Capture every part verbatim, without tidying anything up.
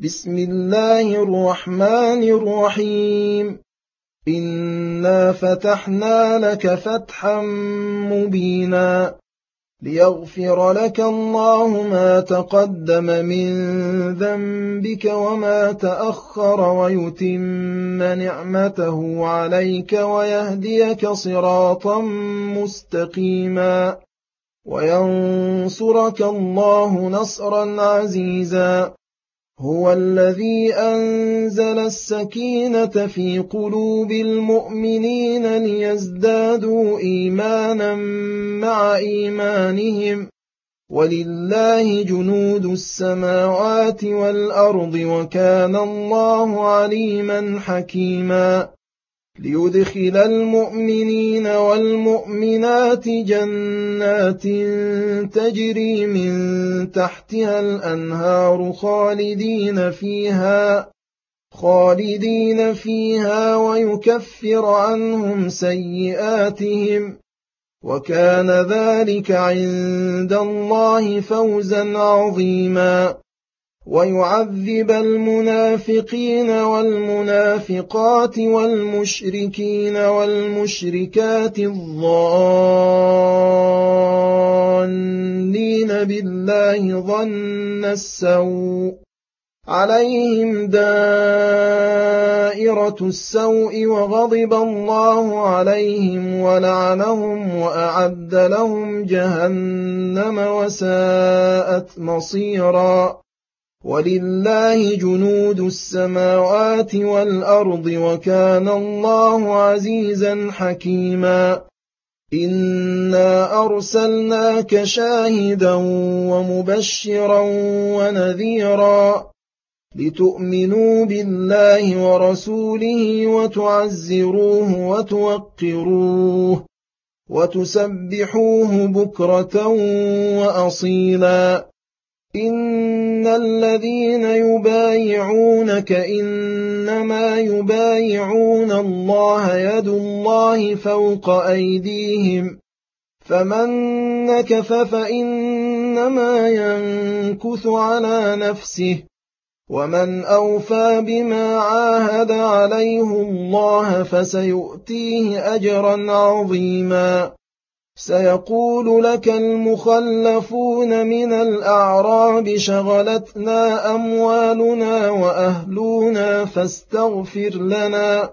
بسم الله الرحمن الرحيم. إنا فتحنا لك فتحا مبينا ليغفر لك الله ما تقدم من ذنبك وما تأخر ويتم نعمته عليك ويهديك صراطا مستقيما وينصرك الله نصرا عزيزا. هو الذي أنزل السكينة في قلوب المؤمنين ليزدادوا إيمانا مع إيمانهم ولله جنود السماوات والأرض وكان الله عليما حكيما. ليدخل المؤمنين والمؤمنات جنات تجري من تحتها الأنهار خالدين فيها خالدين فيها ويكفر عنهم سيئاتهم وكان ذلك عند الله فوزا عظيما. ويعذب المنافقين والمنافقات والمشركين والمشركات الظانين بالله ظن السوء عليهم دائرة السوء وغضب الله عليهم ولعنهم وأعد لهم جهنم وساءت مصيرا. ولله جنود السماوات والأرض وكان الله عزيزا حكيما. إنا أرسلناك شاهدا ومبشرا ونذيرا لتؤمنوا بالله ورسوله وتعزروه وتوقروه وتسبحوه بكرة وأصيلا. إن الذين يبايعونك إنما يبايعون الله يد الله فوق أيديهم فمن نكث فإنما ينكث على نفسه ومن أوفى بما عاهد عليه الله فسيؤتيه أجرا عظيما. سيقول لك المخلفون من الأعراب شغلتنا أموالنا وأهلنا فاستغفر لنا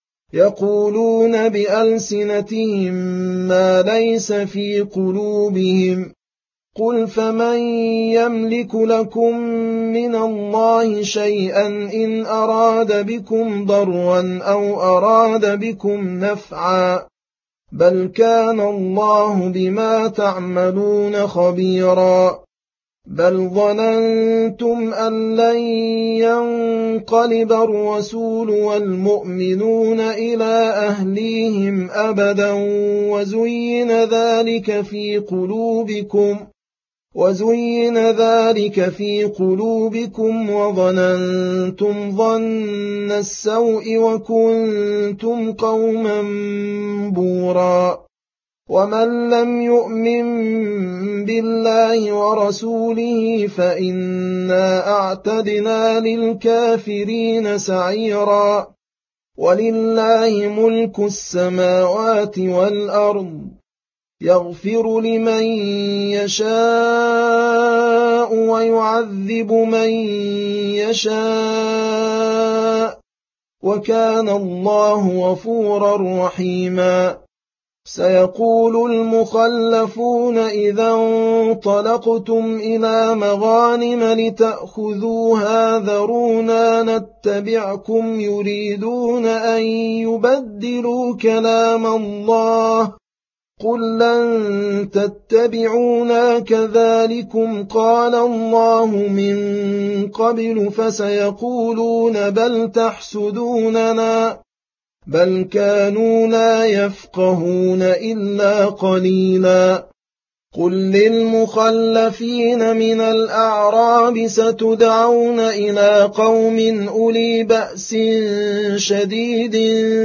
يقولون بألسنتهم ما ليس في قلوبهم قل فمن يملك لكم من الله شيئا إن أراد بكم ضرا أو أراد بكم نفعا بل كان الله بما تعملون خبيرا. بل ظننتم أن لن ينقلب الرسول والمؤمنون إلى أهليهم أبدا وزين ذلك في قلوبكم وزين ذلك في قلوبكم وظننتم ظن السوء وكنتم قوما بورا. ومن لم يؤمن بالله ورسوله فإنا أعتدنا للكافرين سعيرا. ولله ملك السماوات والأرض يغفر لمن يشاء ويعذب من يشاء وكان الله غفورا رحيما. سيقول المخلفون إذا انطلقتم إلى مغانم لتأخذوها ذرونا نتبعكم يريدون أن يبدلوا كلام الله قل لن تتبعونا كذلكم قال الله من قبل فسيقولون بل تحسدوننا بل كانوا لا يفقهون إلا قليلا. قل للمخلفين من الأعراب ستدعون إلى قوم أولي بأس شديد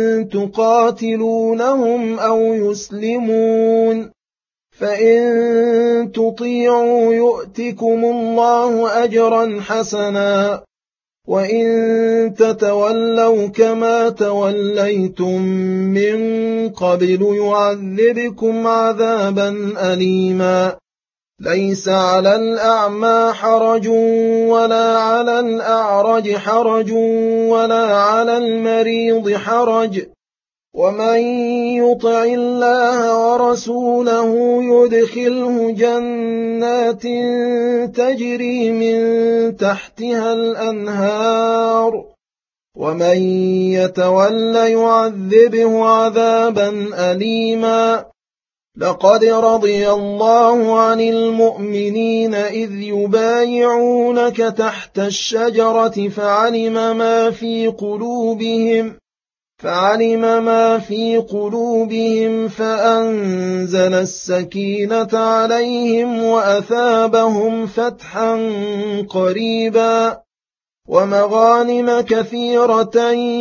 تقاتلونهم أو يسلمون فإن تطيعوا يؤتكم الله أجرا حسنا وإن تتولوا كما توليتم من قبل يعذبكم عذابا أليما ليس على الأعمى حرج ولا على الأعرج حرج ولا على المريض حرج ومن يطع الله ورسوله يدخله جنات تجري من تحتها الأنهار ومن يتول يعذبه عذابا أليما لقد رضي الله عن المؤمنين إذ يبايعونك تحت الشجرة فعلم ما في قلوبهم فعلم ما في قلوبهم فأنزل السكينة عليهم وأثابهم فتحا قريبا ومغانم كثيرة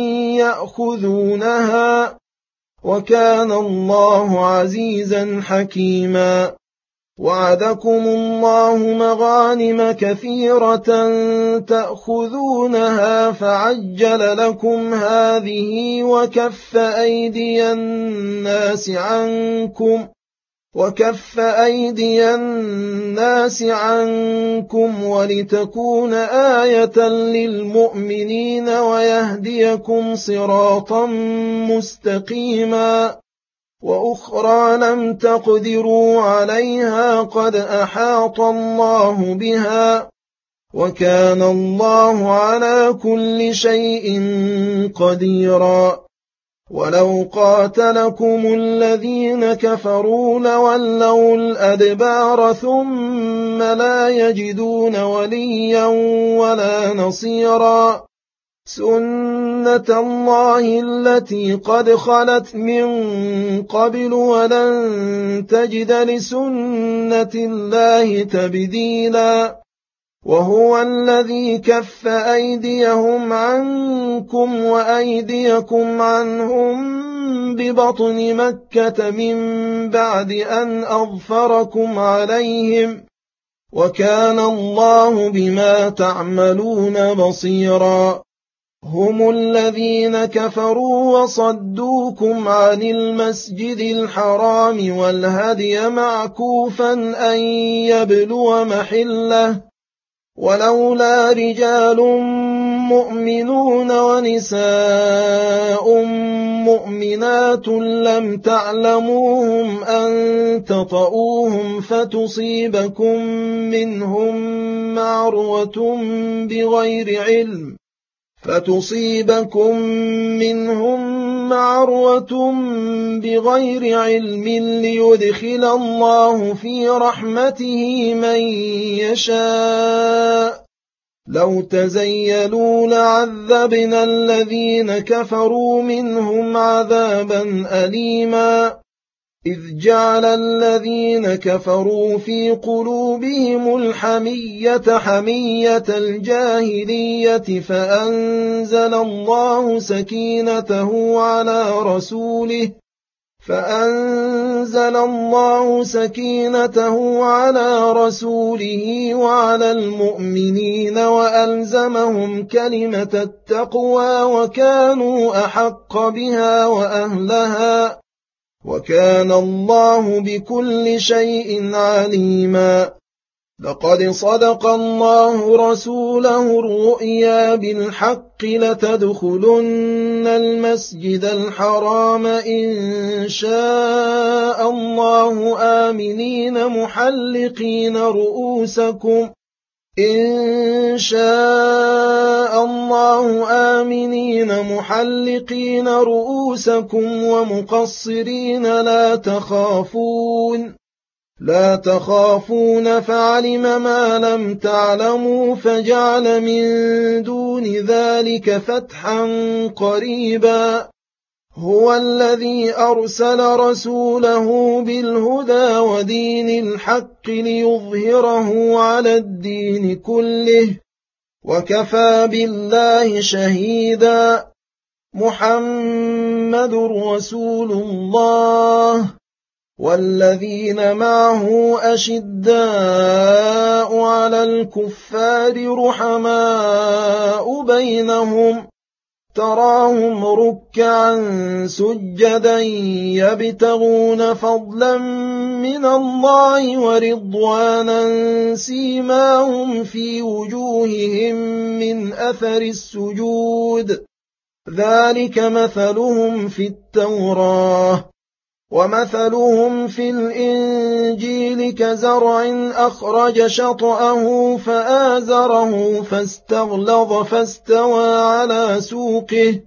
يأخذونها وكان الله عزيزا حكيما وعدكم الله مغانم كثيرة تأخذونها فعجل لكم هذه وكف أيدي الناس عنكم وكف أيدي الناس عنكم ولتكون آية للمؤمنين ويهديكم صراطا مستقيما وأخرى لم تقدروا عليها قد أحاط الله بها وكان الله على كل شيء قديرا ولو قاتلكم الذين كفروا لولوا الأدبار ثم لا يجدون وليا ولا نصيرا سنة الله التي قد خلت من قبل ولن تجد لسنة الله تبديلا وهو الذي كف أيديهم عنكم وأيديكم عنهم ببطن مكة من بعد أن أظفركم عليهم وكان الله بما تعملون بصيرا هم الذين كفروا وصدوكم عن المسجد الحرام والهدي معكوفا أن يبلغ محله ولولا رجال مؤمنون ونساء مؤمنات لم تعلموهم أن تطؤوهم فتصيبكم منهم معرة بغير علم فتصيبكم منهم معرة بغير علم ليدخل الله في رحمته من يشاء لو تزيلوا لعذبنا الذين كفروا منهم عذابا أليما إذ جعل الذين كفروا في قلوبهم الحمية حمية الجاهلية فأنزل الله سكينته على رسوله فأنزل الله سكينته على رسوله وعلى المؤمنين وألزمهم كلمة التقوى وكانوا أحق بها وأهلها وكان الله بكل شيء عليما لقد صدق الله رسوله الرؤيا بالحق لتدخلن المسجد الحرام إن شاء الله آمنين محلقين رؤوسكم إن شاء الله آمنين محلقين رؤوسكم ومقصرين لا تخافون لا تخافون فعلم ما لم تعلموا فجعل من دون ذلك فتحا قريبا هو الذي أرسل رسوله بالهدى ودين الحق ليظهره على الدين كله وكفى بالله شهيدا محمد رسول الله والذين معه أشداء على الكفار رحماء بينهم تراهم ركعا سجدا يبتغون فضلا من الله ورضوانا سيماهم في وجوههم من أثر السجود ذلك مثلهم في التوراة ومثلهم في الإنجيل كزرع أخرج شطأه فآزره فاستغلظ فاستوى على سوقه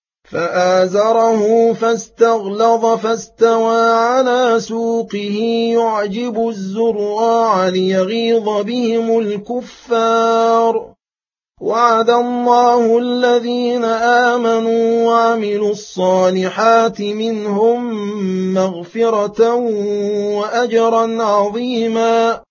فآزره فاستغلظ فاستوى على سوقه يعجب الزراع ليغيظ بهم الكفار وعد الله الذين آمنوا وعملوا الصالحات منهم مغفرة وأجرا عظيما